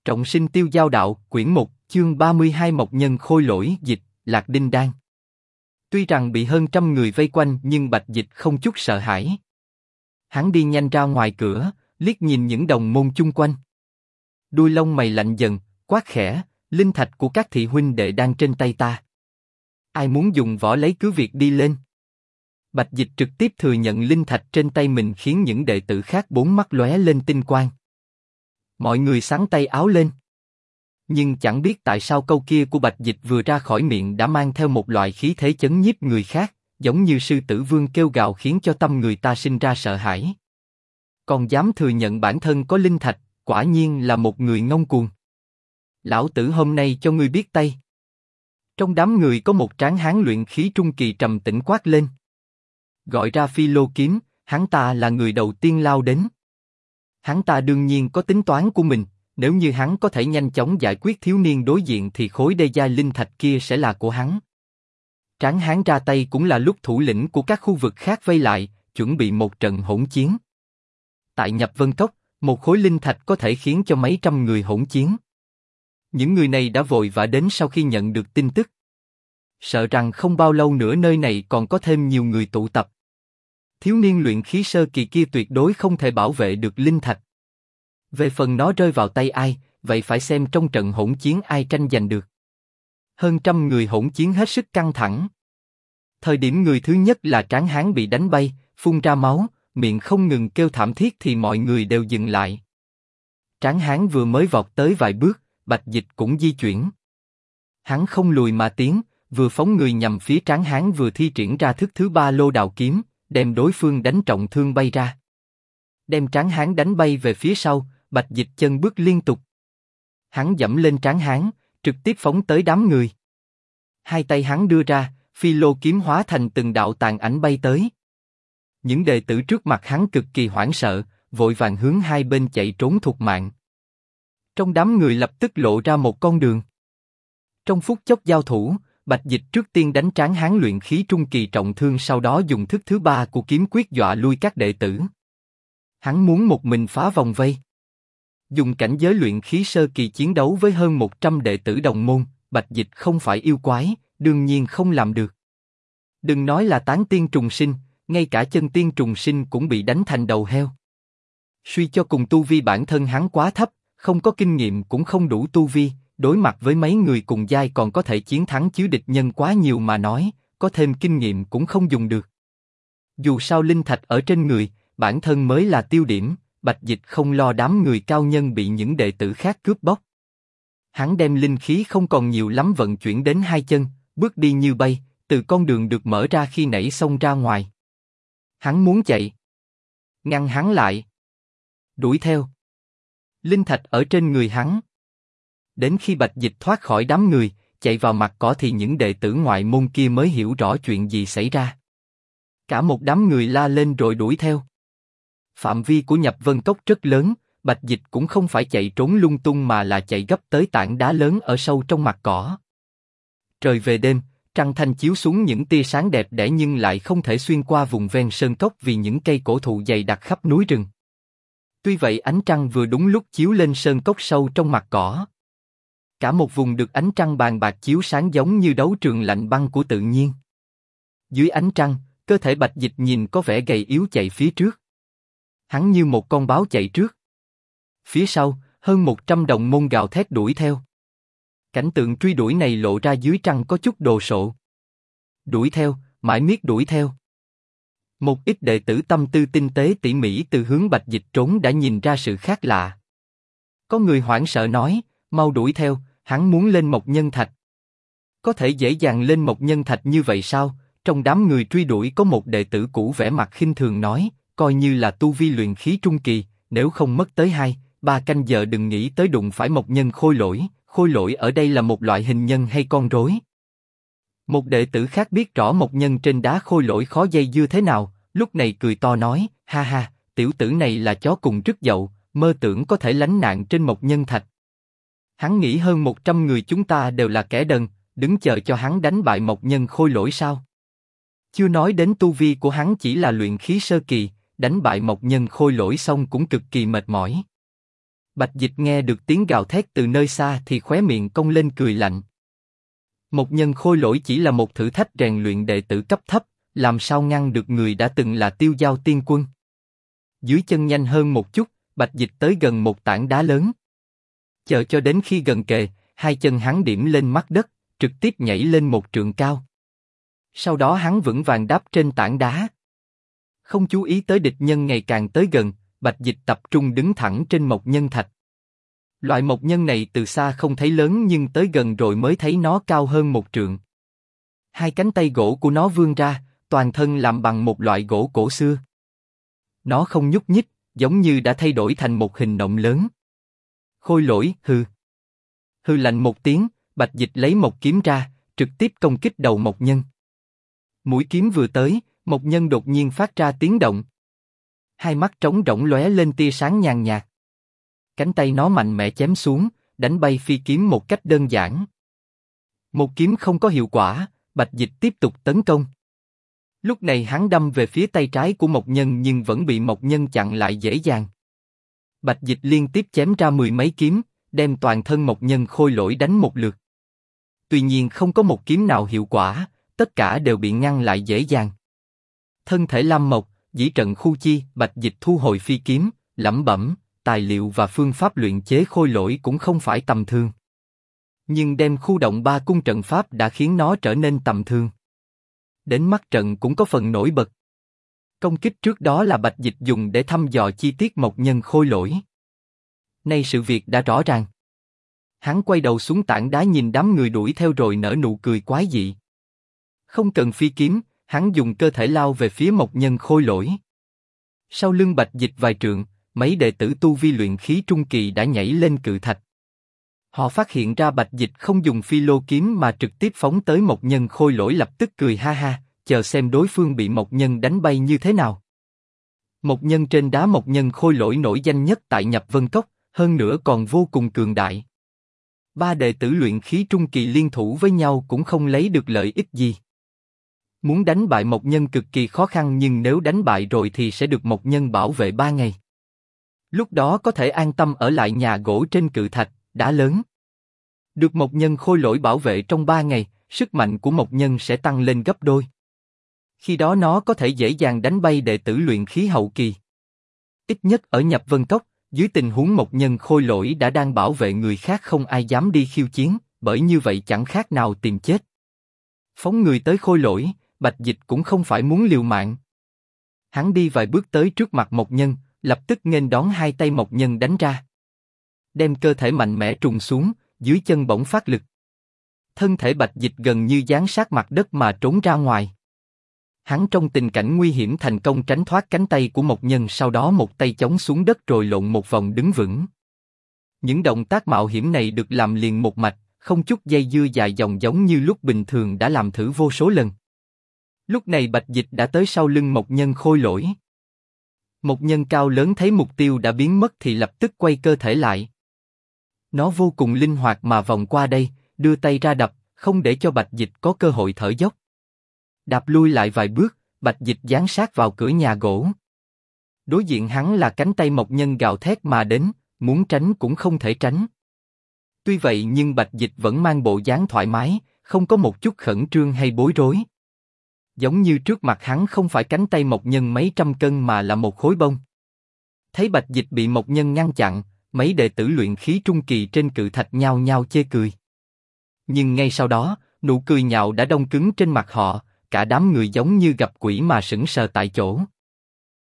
Trọng sinh tiêu giao đạo, quyển 1, chương 32 Mộc Nhân Khôi Lỗi, dịch, Lạc Đinh Đan. Tuy rằng bị hơn trăm người vây quanh nhưng Bạch Dịch không chút sợ hãi. Hắn đi nhanh ra ngoài cửa, liếc nhìn những đồng môn chung quanh. Đuôi lông mày lạnh dần, quát khẽ, linh thạch của các thị huynh đệ đang trên tay ta. Ai muốn dùng võ lấy cứ việc đi lên. Bạch Dịch trực tiếp thừa nhận linh thạch trên tay mình khiến những đệ tử khác bốn mắt lóe lên tinh quang. Mọi người xắn tay áo lên. Nhưng chẳng biết tại sao câu kia của Bạch Dịch vừa ra khỏi miệng đã mang theo một loại khí thế chấn nhiếp người khác, giống như sư tử vương kêu gào khiến cho tâm người ta sinh ra sợ hãi. Còn dám thừa nhận bản thân có linh thạch, quả nhiên là một người ngông cuồng. Lão tử hôm nay cho ngươi biết tay. Trong đám người có một tráng hán luyện khí trung kỳ trầm tĩnh quát lên. Gọi ra Phi Lô kiếm, hắn ta là người đầu tiên lao đến. Hắn ta đương nhiên có tính toán của mình, nếu như hắn có thể nhanh chóng giải quyết thiếu niên đối diện thì khối đê giai linh thạch kia sẽ là của hắn. Tráng hán ra tay cũng là lúc thủ lĩnh của các khu vực khác vây lại, chuẩn bị một trận hỗn chiến. Tại Nhập Vân Cốc, một khối linh thạch có thể khiến cho mấy trăm người hỗn chiến. Những người này đã vội vã đến sau khi nhận được tin tức. Sợ rằng không bao lâu nữa nơi này còn có thêm nhiều người tụ tập. Thiếu niên luyện khí sơ kỳ kia tuyệt đối không thể bảo vệ được linh thạch. Về phần nó rơi vào tay ai, vậy phải xem trong trận hỗn chiến ai tranh giành được. Hơn trăm người hỗn chiến hết sức căng thẳng. Thời điểm người thứ nhất là tráng hán bị đánh bay, phun ra máu, miệng không ngừng kêu thảm thiết thì mọi người đều dừng lại. Tráng hán vừa mới vọt tới vài bước, Bạch Dịch cũng di chuyển. Hắn không lùi mà tiến, vừa phóng người nhằm phía tráng hán vừa thi triển ra thức thứ ba Lô Đào kiếm, đem đối phương đánh trọng thương bay ra. Đem tráng hán đánh bay về phía sau, Bạch Dịch chân bước liên tục. Hắn dẫm lên tráng hán, trực tiếp phóng tới đám người. Hai tay hắn đưa ra, Phi Lô kiếm hóa thành từng đạo tàn ảnh bay tới. Những đệ tử trước mặt hắn cực kỳ hoảng sợ, vội vàng hướng hai bên chạy trốn thục mạng. Trong đám người lập tức lộ ra một con đường. Trong phút chốc giao thủ, Bạch Dịch trước tiên đánh tráng hán luyện khí trung kỳ trọng thương, sau đó dùng thức thứ ba của kiếm quyết dọa lui các đệ tử. Hắn muốn một mình phá vòng vây. Dùng cảnh giới luyện khí sơ kỳ chiến đấu với hơn 100 đệ tử đồng môn, Bạch Dịch không phải yêu quái, đương nhiên không làm được. Đừng nói là tán tiên trùng sinh, ngay cả chân tiên trùng sinh cũng bị đánh thành đầu heo. Suy cho cùng tu vi bản thân hắn quá thấp, không có kinh nghiệm cũng không đủ tu vi, đối mặt với mấy người cùng giai còn có thể chiến thắng chứ địch nhân quá nhiều mà nói, có thêm kinh nghiệm cũng không dùng được. Dù sao linh thạch ở trên người, bản thân mới là tiêu điểm, Bạch Dịch không lo đám người cao nhân bị những đệ tử khác cướp bóc. Hắn đem linh khí không còn nhiều lắm vận chuyển đến hai chân, bước đi như bay, từ con đường được mở ra khi nãy xông ra ngoài. Hắn muốn chạy. Ngăn hắn lại. Đuổi theo. Linh thạch ở trên người hắn. Đến khi Bạch Dịch thoát khỏi đám người, chạy vào mặt cỏ thì những đệ tử ngoại môn kia mới hiểu rõ chuyện gì xảy ra. Cả một đám người la lên rồi đuổi theo. Phạm vi của Nhập Vân Cốc rất lớn, Bạch Dịch cũng không phải chạy trốn lung tung mà là chạy gấp tới tảng đá lớn ở sâu trong mặt cỏ. Trời về đêm, trăng thanh chiếu xuống những tia sáng đẹp đẽ nhưng lại không thể xuyên qua vùng ven sơn cốc vì những cây cổ thụ dày đặc khắp núi rừng. Tuy vậy ánh trăng vừa đúng lúc chiếu lên sơn cốc sâu trong mặt cỏ. Cả một vùng được ánh trăng bàn bạc chiếu sáng giống như đấu trường lạnh băng của tự nhiên. Dưới ánh trăng, cơ thể Bạch Dịch nhìn có vẻ gầy yếu chạy phía trước. Hắn như một con báo chạy trước. Phía sau, hơn 100 đồng môn gào thét đuổi theo. Cảnh tượng truy đuổi này lộ ra dưới trăng có chút đồ sộ. Đuổi theo, mãi miết đuổi theo. Một ít đệ tử tâm tư tinh tế tỉ mỉ từ hướng Bạch Dịch trốn đã nhìn ra sự khác lạ. Có người hoảng sợ nói, mau đuổi theo, hắn muốn lên Mộc Nhân Thạch. Có thể dễ dàng lên Mộc Nhân Thạch như vậy sao? Trong đám người truy đuổi có một đệ tử cũ vẻ mặt khinh thường nói, coi như là tu vi luyện khí trung kỳ, nếu không mất tới 2-3 canh giờ đừng nghĩ tới đụng phải Mộc Nhân Khôi Lỗi. Khôi Lỗi ở đây là một loại hình nhân hay con rối? Một đệ tử khác biết rõ Mộc Nhân trên đá Khôi Lỗi khó dây dưa thế nào, lúc này cười to nói, ha ha, tiểu tử này là chó cùng rứt dậu, mơ tưởng có thể lánh nạn trên Mộc Nhân Thạch. Hắn nghĩ hơn 100 người chúng ta đều là kẻ đần, đứng chờ cho hắn đánh bại Mộc Nhân Khôi Lỗi sao? Chưa nói đến tu vi của hắn chỉ là luyện khí sơ kỳ, đánh bại Mộc Nhân Khôi Lỗi xong cũng cực kỳ mệt mỏi. Bạch Dịch nghe được tiếng gào thét từ nơi xa thì khóe miệng cong lên cười lạnh. Một nhân khôi lỗi chỉ là một thử thách rèn luyện đệ tử cấp thấp, làm sao ngăn được người đã từng là Tiêu Giao Tiên Quân. Dưới chân nhanh hơn một chút, Bạch Dịch tới gần một tảng đá lớn. Chờ cho đến khi gần kề, hai chân hắn điểm lên mặt đất, trực tiếp nhảy lên một trượng cao. Sau đó hắn vững vàng đáp trên tảng đá. Không chú ý tới địch nhân ngày càng tới gần, Bạch Dịch tập trung đứng thẳng trên mộc nhân thạch. Loại mộc nhân này từ xa không thấy lớn nhưng tới gần rồi mới thấy nó cao hơn một trượng. Hai cánh tay gỗ của nó vươn ra, toàn thân làm bằng một loại gỗ cổ xưa. Nó không nhúc nhích, giống như đã thay đổi thành một hình nộm lớn. Khôi lỗi, hừ. Hừ lạnh một tiếng, Bạch Dịch lấy một kiếm ra, trực tiếp công kích đầu mộc nhân. Mũi kiếm vừa tới, mộc nhân đột nhiên phát ra tiếng động. Hai mắt trống rỗng lóe lên tia sáng nhàn nhạt. Cánh tay nó mạnh mẽ chém xuống, đánh bay phi kiếm một cách đơn giản. Một kiếm không có hiệu quả, Bạch Dịch tiếp tục tấn công. Lúc này hắn đâm về phía tay trái của mộc nhân nhưng vẫn bị mộc nhân chặn lại dễ dàng. Bạch Dịch liên tiếp chém ra mười mấy kiếm, đem toàn thân mộc nhân khôi lỗi đánh một lượt. Tuy nhiên không có một kiếm nào hiệu quả, tất cả đều bị ngăn lại dễ dàng. Thân thể Lam Mộc, dĩ trận khu chi, Bạch Dịch thu hồi phi kiếm, lẩm bẩm, tài liệu và phương pháp luyện chế khôi lỗi cũng không phải tầm thường. Nhưng đem khu động ba cung trận pháp đã khiến nó trở nên tầm thường. Đến mắt trận cũng có phần nổi bật. Công kích trước đó là Bạch Dịch dùng để thăm dò chi tiết mộc nhân khôi lỗi. Nay sự việc đã rõ ràng. Hắn quay đầu xuống tảng đá nhìn đám người đuổi theo rồi nở nụ cười quái dị. Không cần phi kiếm, hắn dùng cơ thể lao về phía mộc nhân khôi lỗi. Sau lưng Bạch Dịch vài trượng, mấy đệ tử tu vi luyện khí trung kỳ đã nhảy lên cự thạch. Họ phát hiện ra Bạch Dịch không dùng phi lô kiếm mà trực tiếp phóng tới mộc nhân khôi lỗi, lập tức cười ha ha, chờ xem đối phương bị mộc nhân đánh bay như thế nào. Mộc nhân trên đá mộc nhân khôi lỗi nổi danh nhất tại Nhập Vân Cốc, hơn nữa còn vô cùng cường đại. Ba đệ tử luyện khí trung kỳ liên thủ với nhau cũng không lấy được lợi ích gì. Muốn đánh bại mộc nhân cực kỳ khó khăn, nhưng nếu đánh bại rồi thì sẽ được mộc nhân bảo vệ 3 ngày. Lúc đó có thể an tâm ở lại nhà gỗ trên cự thạch, đá lớn. Được mộc nhân khôi lỗi bảo vệ trong 3 ngày, sức mạnh của mộc nhân sẽ tăng lên gấp đôi. Khi đó nó có thể dễ dàng đánh bay đệ tử luyện khí hậu kỳ. Ít nhất ở Nhập Vân Cốc, dưới tình huống mộc nhân khôi lỗi đã đang bảo vệ người khác, không ai dám đi khiêu chiến, bởi như vậy chẳng khác nào tìm chết. Phóng người tới khôi lỗi, Bạch Dịch cũng không phải muốn liều mạng. Hắn đi vài bước tới trước mặt mộc nhân, lập tức nghênh đón hai tay mộc nhân đánh ra. Đem cơ thể mạnh mẽ trùng xuống, dưới chân bỗng phát lực. Thân thể Bạch Dịch gần như dán sát mặt đất mà trốn ra ngoài. Hắn trong tình cảnh nguy hiểm thành công tránh thoát cánh tay của mộc nhân, sau đó một tay chống xuống đất rồi lộn một vòng đứng vững. Những động tác mạo hiểm này được làm liền một mạch, không chút dây dưa dài dòng giống như lúc bình thường đã làm thử vô số lần. Lúc này Bạch Dịch đã tới sau lưng mộc nhân khôi lỗi. Mộc nhân cao lớn thấy mục tiêu đã biến mất thì lập tức quay cơ thể lại. Nó vô cùng linh hoạt mà vòng qua đây, đưa tay ra đập, không để cho Bạch Dịch có cơ hội thở dốc. Đạp lui lại vài bước, Bạch Dịch dán sát vào cửa nhà gỗ. Đối diện hắn là cánh tay mộc nhân gào thét mà đến, muốn tránh cũng không thể tránh. Tuy vậy nhưng Bạch Dịch vẫn mang bộ dáng thoải mái, không có một chút khẩn trương hay bối rối. Giống như trước mặt hắn không phải cánh tay mộc nhân mấy trăm cân mà là một khối bông. Thấy Bạch Dịch bị mộc nhân ngăn chặn, mấy đệ tử luyện khí trung kỳ trên cự thạch nhao nhao chê cười. Nhưng ngay sau đó, nụ cười nhạo đã đông cứng trên mặt họ, cả đám người giống như gặp quỷ mà sững sờ tại chỗ.